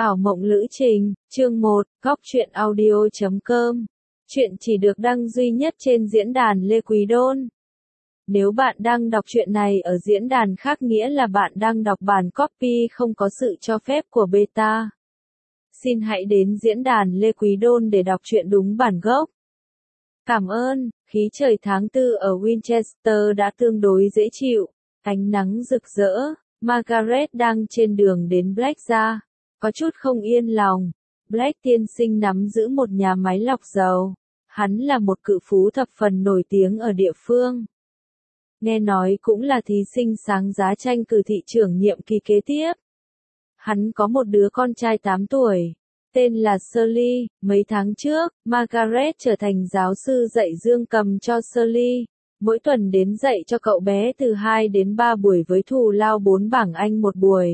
Ảo mộng lữ trình, chương 1, góc truyện audio.com. Chuyện chỉ được đăng duy nhất trên diễn đàn Lê Quý Đôn. Nếu bạn đang đọc truyện này ở diễn đàn khác nghĩa là bạn đang đọc bản copy không có sự cho phép của beta. Xin hãy đến diễn đàn Lê Quý Đôn để đọc truyện đúng bản gốc. Cảm ơn, khí trời tháng 4 ở Winchester đã tương đối dễ chịu, ánh nắng rực rỡ, Margaret đang trên đường đến Blackja. Có chút không yên lòng, Black tiên sinh nắm giữ một nhà máy lọc dầu. Hắn là một cự phú thập phần nổi tiếng ở địa phương. Nghe nói cũng là thí sinh sáng giá tranh cử thị trưởng nhiệm kỳ kế tiếp. Hắn có một đứa con trai 8 tuổi, tên là Shirley. Mấy tháng trước, Margaret trở thành giáo sư dạy dương cầm cho Shirley. Mỗi tuần đến dạy cho cậu bé từ 2 đến 3 buổi với thù lao 4 bảng Anh một buổi.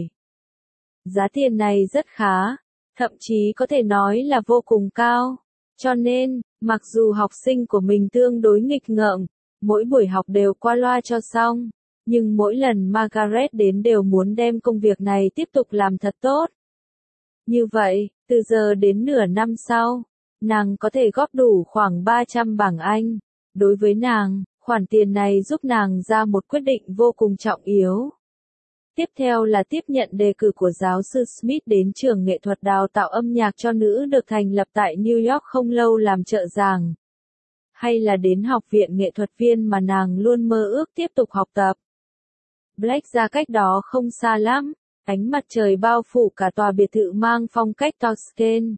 Giá tiền này rất khá, thậm chí có thể nói là vô cùng cao. Cho nên, mặc dù học sinh của mình tương đối nghịch ngợm, mỗi buổi học đều qua loa cho xong, nhưng mỗi lần Margaret đến đều muốn đem công việc này tiếp tục làm thật tốt. Như vậy, từ giờ đến nửa năm sau, nàng có thể góp đủ khoảng 300 bảng Anh. Đối với nàng, khoản tiền này giúp nàng ra một quyết định vô cùng trọng yếu. Tiếp theo là tiếp nhận đề cử của giáo sư Smith đến trường nghệ thuật đào tạo âm nhạc cho nữ được thành lập tại New York không lâu làm trợ giảng. Hay là đến học viện nghệ thuật viên mà nàng luôn mơ ước tiếp tục học tập. Blackja cách đó không xa lắm, ánh mặt trời bao phủ cả tòa biệt thự mang phong cách Toscan.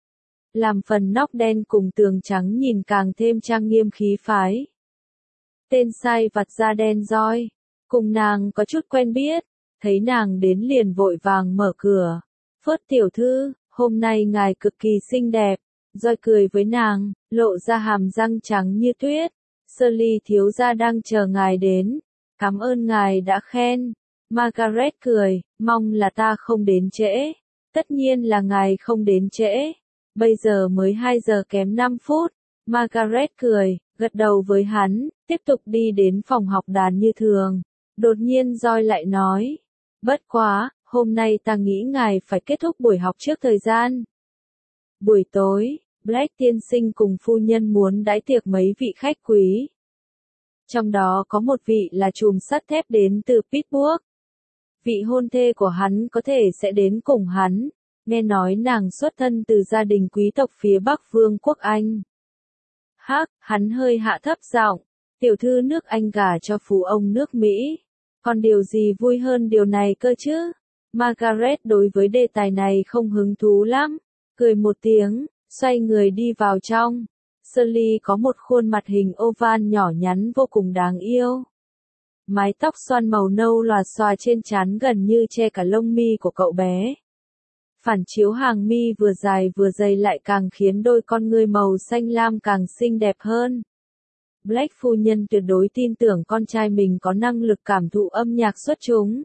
Làm phần nóc đen cùng tường trắng nhìn càng thêm trang nghiêm khí phái. Tên sai vặt da đen roi, cùng nàng có chút quen biết. Thấy nàng đến liền vội vàng mở cửa. Phớt tiểu thư, hôm nay ngài cực kỳ xinh đẹp. Roi cười với nàng, lộ ra hàm răng trắng như tuyết. Shirley thiếu gia đang chờ ngài đến. Cảm ơn ngài đã khen. Margaret cười, mong là ta không đến trễ. Tất nhiên là ngài không đến trễ. Bây giờ mới 2 giờ kém 5 phút. Margaret cười, gật đầu với hắn, tiếp tục đi đến phòng học đàn như thường. Đột nhiên Roi lại nói. Bất quá, hôm nay ta nghĩ ngài phải kết thúc buổi học trước thời gian. Buổi tối, Black tiên sinh cùng phu nhân muốn đãi tiệc mấy vị khách quý. Trong đó có một vị là trùm sắt thép đến từ Pittsburgh. Vị hôn thê của hắn có thể sẽ đến cùng hắn, nghe nói nàng xuất thân từ gia đình quý tộc phía Bắc Vương quốc Anh. Hắn hơi hạ thấp giọng, tiểu thư nước Anh gả cho phú ông nước Mỹ. Còn điều gì vui hơn điều này cơ chứ? Margaret đối với đề tài này không hứng thú lắm, cười một tiếng, xoay người đi vào trong. Shirley có một khuôn mặt hình oval nhỏ nhắn vô cùng đáng yêu. Mái tóc xoăn màu nâu lòa xòa trên trán gần như che cả lông mi của cậu bé. Phản chiếu hàng mi vừa dài vừa dày lại càng khiến đôi con ngươi màu xanh lam càng xinh đẹp hơn. Black phu nhân tuyệt đối tin tưởng con trai mình có năng lực cảm thụ âm nhạc xuất chúng.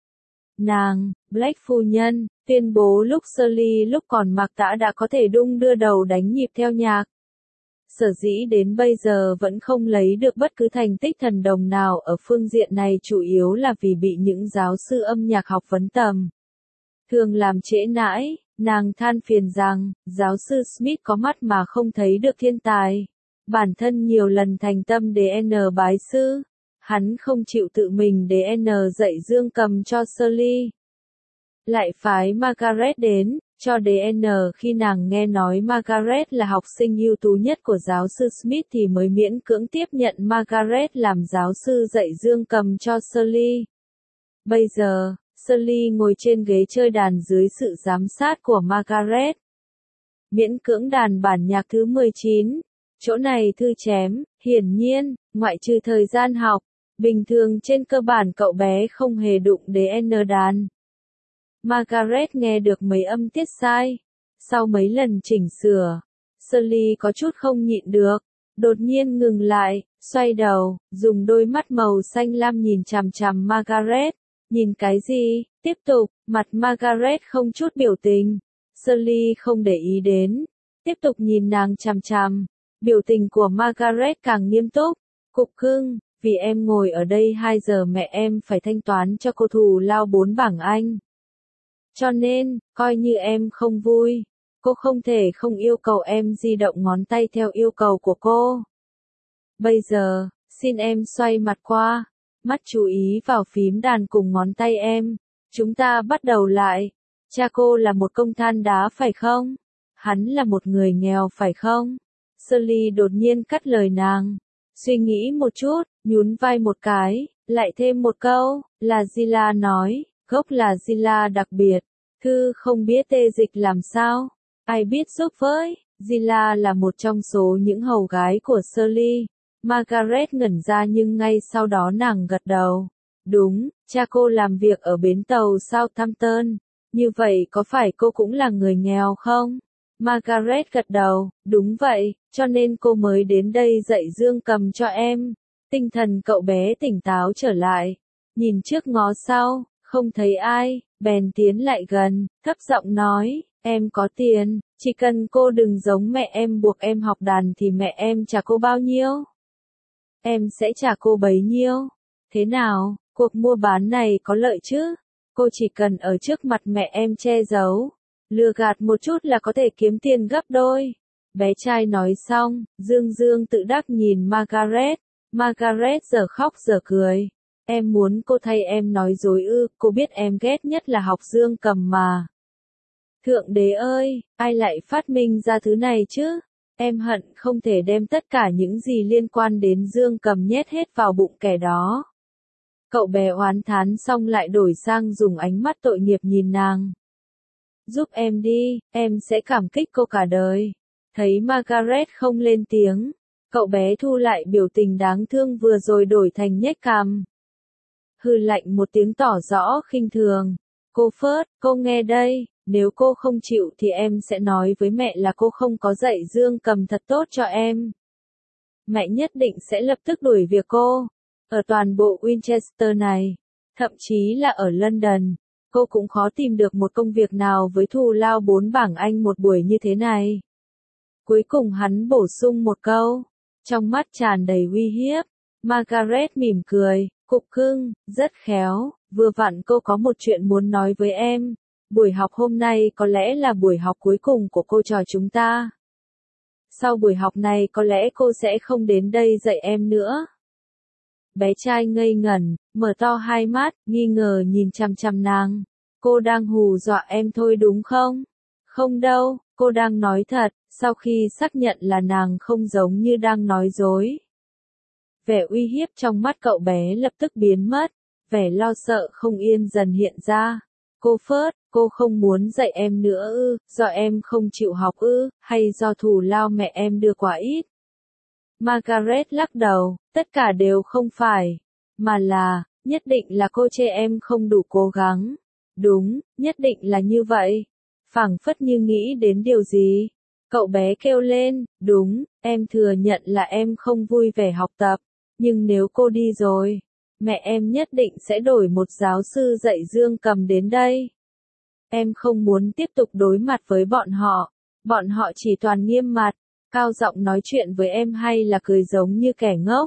Nàng, Black phu nhân, tuyên bố lúc Shirley lúc còn mặc tã đã có thể đung đưa đầu đánh nhịp theo nhạc. Sở dĩ đến bây giờ vẫn không lấy được bất cứ thành tích thần đồng nào ở phương diện này chủ yếu là vì bị những giáo sư âm nhạc học vấn tầm thường làm trễ nải. Nàng than phiền rằng, giáo sư Smith có mắt mà không thấy được thiên tài. Bản thân nhiều lần thành tâm DN bái sư, hắn không chịu tự mình DN dạy dương cầm cho Shirley. Lại phái Margaret đến, cho DN khi nàng nghe nói Margaret là học sinh ưu tú nhất của giáo sư Smith thì mới miễn cưỡng tiếp nhận Margaret làm giáo sư dạy dương cầm cho Shirley. Bây giờ, Shirley ngồi trên ghế chơi đàn dưới sự giám sát của Margaret. Miễn cưỡng đàn bản nhạc thứ 19. Chỗ này thư chém, hiển nhiên, ngoại trừ thời gian học, bình thường trên cơ bản cậu bé không hề đụng đến đàn. Margaret nghe được mấy âm tiết sai. Sau mấy lần chỉnh sửa, Shirley có chút không nhịn được, đột nhiên ngừng lại, xoay đầu, dùng đôi mắt màu xanh lam nhìn chằm chằm Margaret. Nhìn cái gì? Tiếp tục, mặt Margaret không chút biểu tình. Shirley không để ý đến, tiếp tục nhìn nàng chằm chằm. Biểu tình của Margaret càng nghiêm túc. Cục cưng, vì em ngồi ở đây 2 giờ mẹ em phải thanh toán cho cô thù lao 4 bảng Anh. Cho nên, coi như em không vui, cô không thể không yêu cầu em di động ngón tay theo yêu cầu của cô. Bây giờ, xin em xoay mặt qua, mắt chú ý vào phím đàn cùng ngón tay em. Chúng ta bắt đầu lại. Cha cô là một công than đá phải không? Hắn là một người nghèo phải không? Shirley đột nhiên cắt lời nàng. Suy nghĩ một chút, nhún vai một cái, lại thêm một câu, là Zilla nói, gốc là Zilla đặc biệt. Thư không biết tê dịch làm sao? Ai biết giúp với? Zilla là một trong số những hầu gái của Shirley. Margaret ngẩn ra nhưng ngay sau đó nàng gật đầu. Đúng, cha cô làm việc ở bến tàu Southampton. Như vậy có phải cô cũng là người nghèo không? Margaret gật đầu, đúng vậy, cho nên cô mới đến đây dạy dương cầm cho em. Tinh thần cậu bé tỉnh táo trở lại. Nhìn trước ngó sau, không thấy ai, bèn tiến lại gần, thấp giọng nói, em có tiền, chỉ cần cô đừng giống mẹ em buộc em học đàn thì mẹ em trả cô bao nhiêu? Em sẽ trả cô bấy nhiêu. Thế nào, cuộc mua bán này có lợi chứ? Cô chỉ cần ở trước mặt mẹ em che giấu, lừa gạt một chút là có thể kiếm tiền gấp đôi. Bé trai nói xong, Dương Dương tự đắc nhìn Margaret. Margaret giờ khóc giờ cười. Em muốn cô thay em nói dối ư? Cô biết em ghét nhất là học dương cầm mà. Thượng đế ơi, ai lại phát minh ra thứ này chứ? Em hận không thể đem tất cả những gì liên quan đến dương cầm nhét hết vào bụng kẻ đó. Cậu bé oán thán xong lại đổi sang dùng ánh mắt tội nghiệp nhìn nàng. Giúp em đi, em sẽ cảm kích cô cả đời. Thấy Margaret không lên tiếng, cậu bé thu lại biểu tình đáng thương vừa rồi đổi thành nhếch cằm. Hừ lạnh một tiếng tỏ rõ khinh thường. Cô Phớt, cô nghe đây, nếu cô không chịu thì em sẽ nói với mẹ là cô không có dạy dương cầm thật tốt cho em. Mẹ nhất định sẽ lập tức đuổi việc cô. Ở toàn bộ Winchester này, thậm chí là ở London, cô cũng khó tìm được một công việc nào với thù lao 4 bảng Anh một buổi như thế này. Cuối cùng hắn bổ sung một câu, trong mắt tràn đầy uy hiếp. Margaret mỉm cười, cục cưng, rất khéo, vừa vặn cô có một chuyện muốn nói với em. Buổi học hôm nay có lẽ là buổi học cuối cùng của cô trò chúng ta. Sau buổi học này có lẽ cô sẽ không đến đây dạy em nữa. Bé trai ngây ngẩn, mở to hai mắt, nghi ngờ nhìn chằm chằm nàng. Cô đang hù dọa em thôi đúng không? Không đâu, cô đang nói thật, sau khi xác nhận là nàng không giống như đang nói dối. Vẻ uy hiếp trong mắt cậu bé lập tức biến mất, vẻ lo sợ không yên dần hiện ra. Cô Phớt, cô không muốn dạy em nữa ư, do em không chịu học ư, hay do thù lao mẹ em đưa quá ít? Margaret lắc đầu, tất cả đều không phải, mà là, nhất định là cô chê em không đủ cố gắng. Đúng, nhất định là như vậy. Phảng phất như nghĩ đến điều gì. Cậu bé kêu lên, đúng, em thừa nhận là em không vui vẻ học tập, nhưng nếu cô đi rồi, mẹ em nhất định sẽ đổi một giáo sư dạy dương cầm đến đây. Em không muốn tiếp tục đối mặt với bọn họ chỉ toàn nghiêm mặt, cao giọng nói chuyện với em hay là cười giống như kẻ ngốc.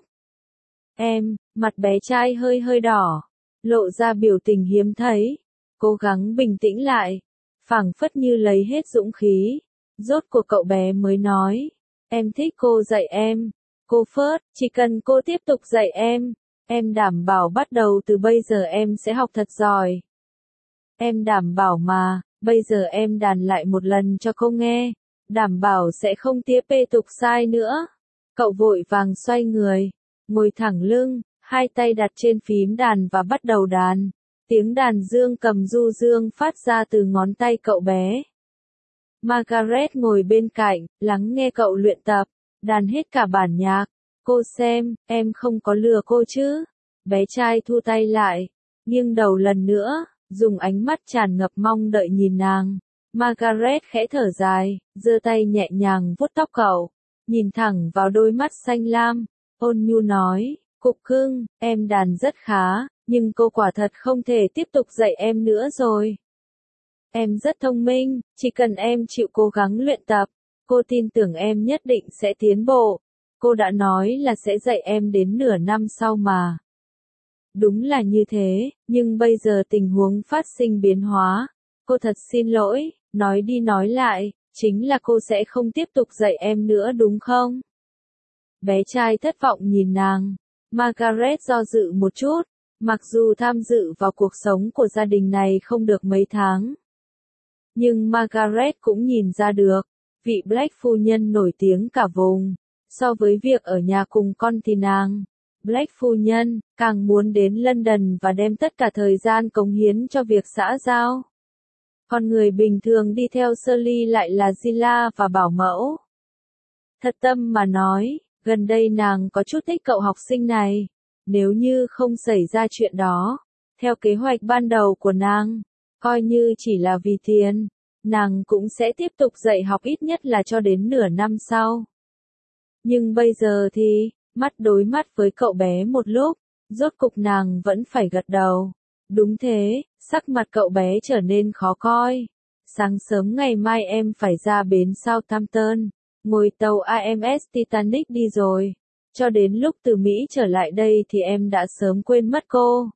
Em, mặt bé trai hơi hơi đỏ, lộ ra biểu tình hiếm thấy, cố gắng bình tĩnh lại, phảng phất như lấy hết dũng khí. Rốt cuộc cậu bé mới nói, em thích cô dạy em. Cô Phớt, chỉ cần cô tiếp tục dạy em đảm bảo bắt đầu từ bây giờ em sẽ học thật giỏi. Em đảm bảo mà, bây giờ em đàn lại một lần cho cô nghe, đảm bảo sẽ không tía pê tục sai nữa. Cậu vội vàng xoay người, ngồi thẳng lưng, hai tay đặt trên phím đàn và bắt đầu đàn. Tiếng đàn dương cầm du dương phát ra từ ngón tay cậu bé. Margaret ngồi bên cạnh, lắng nghe cậu luyện tập, đàn hết cả bản nhạc. Cô xem, em không có lừa cô chứ? Bé trai thu tay lại, nghiêng đầu lần nữa, dùng ánh mắt tràn ngập mong đợi nhìn nàng. Margaret khẽ thở dài, giơ tay nhẹ nhàng vuốt tóc cậu, nhìn thẳng vào đôi mắt xanh lam, ôn nhu nói, cục cưng, em đàn rất khá, nhưng cô quả thật không thể tiếp tục dạy em nữa rồi. Em rất thông minh, chỉ cần em chịu cố gắng luyện tập, cô tin tưởng em nhất định sẽ tiến bộ. Cô đã nói là sẽ dạy em đến nửa năm sau mà. Đúng là như thế, nhưng bây giờ tình huống phát sinh biến hóa. Cô thật xin lỗi, nói đi nói lại, chính là cô sẽ không tiếp tục dạy em nữa đúng không? Bé trai thất vọng nhìn nàng. Margaret do dự một chút, mặc dù tham dự vào cuộc sống của gia đình này không được mấy tháng. Nhưng Margaret cũng nhìn ra được, vị Black phu nhân nổi tiếng cả vùng. So với việc ở nhà cùng con thì nàng, Black phu nhân, càng muốn đến London và đem tất cả thời gian cống hiến cho việc xã giao. Con người bình thường đi theo Shirley lại là Zilla và bảo mẫu. Thật tâm mà nói, gần đây nàng có chút thích cậu học sinh này. Nếu như không xảy ra chuyện đó, theo kế hoạch ban đầu của nàng, coi như chỉ là vì tiền, nàng cũng sẽ tiếp tục dạy học ít nhất là cho đến nửa năm sau. Nhưng bây giờ thì, mắt đối mắt với cậu bé một lúc, rốt cục nàng vẫn phải gật đầu. Đúng thế, sắc mặt cậu bé trở nên khó coi. Sáng sớm ngày mai em phải ra bến Southampton, ngồi tàu AMS Titanic đi rồi. Cho đến lúc từ Mỹ trở lại đây thì em đã sớm quên mất cô.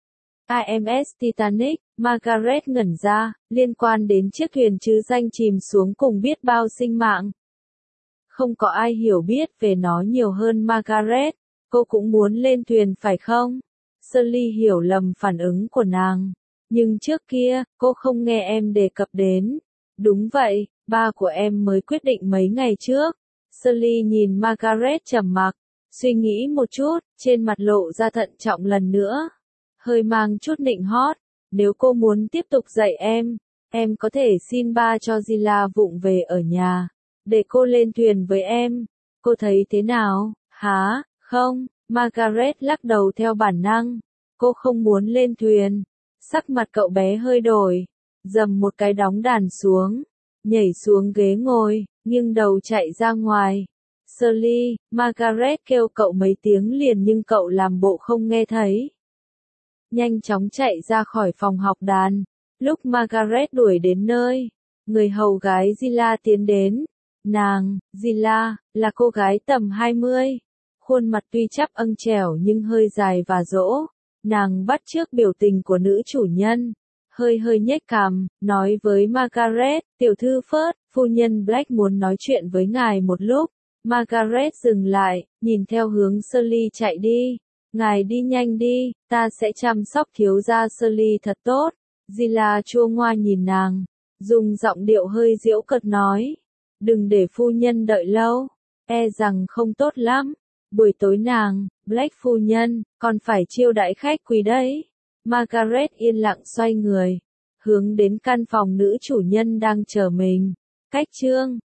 AMS Titanic, Margaret ngẩn ra, liên quan đến chiếc thuyền trứ danh chìm xuống cùng biết bao sinh mạng. Không có ai hiểu biết về nó nhiều hơn Margaret, cô cũng muốn lên thuyền phải không? Shirley hiểu lầm phản ứng của nàng. Nhưng trước kia, cô không nghe em đề cập đến. Đúng vậy, ba của em mới quyết định mấy ngày trước. Shirley nhìn Margaret trầm mặc, suy nghĩ một chút, trên mặt lộ ra thận trọng lần nữa. Hơi mang chút nịnh hót, nếu cô muốn tiếp tục dạy em có thể xin ba cho Zilla vụng về ở nhà, để cô lên thuyền với em. Cô thấy thế nào? Hả, không, Margaret lắc đầu theo bản năng. Cô không muốn lên thuyền. Sắc mặt cậu bé hơi đổi, dầm một cái đóng đàn xuống, nhảy xuống ghế ngồi, nghiêng đầu chạy ra ngoài. Shirley, Margaret kêu cậu mấy tiếng liền nhưng cậu làm bộ không nghe thấy. Nhanh chóng chạy ra khỏi phòng học đàn. Lúc Margaret đuổi đến nơi, người hầu gái Zilla tiến đến. Nàng, Zilla, là cô gái tầm 20. Khuôn mặt tuy chắp âng trẻo nhưng hơi dài và rỗ. Nàng bắt chước biểu tình của nữ chủ nhân. Hơi nhếch cằm, nói với Margaret, tiểu thư First, phu nhân Black muốn nói chuyện với ngài một lúc. Margaret dừng lại, nhìn theo hướng Shirley chạy đi. Ngài đi nhanh đi, ta sẽ chăm sóc thiếu gia Shirley thật tốt. Zilla chua ngoa nhìn nàng, dùng giọng điệu hơi giễu cợt nói. Đừng để phu nhân đợi lâu, e rằng không tốt lắm. Buổi tối nàng, Black phu nhân, còn phải chiêu đãi khách quý đấy. Margaret yên lặng xoay người, hướng đến căn phòng nữ chủ nhân đang chờ mình. Cách chương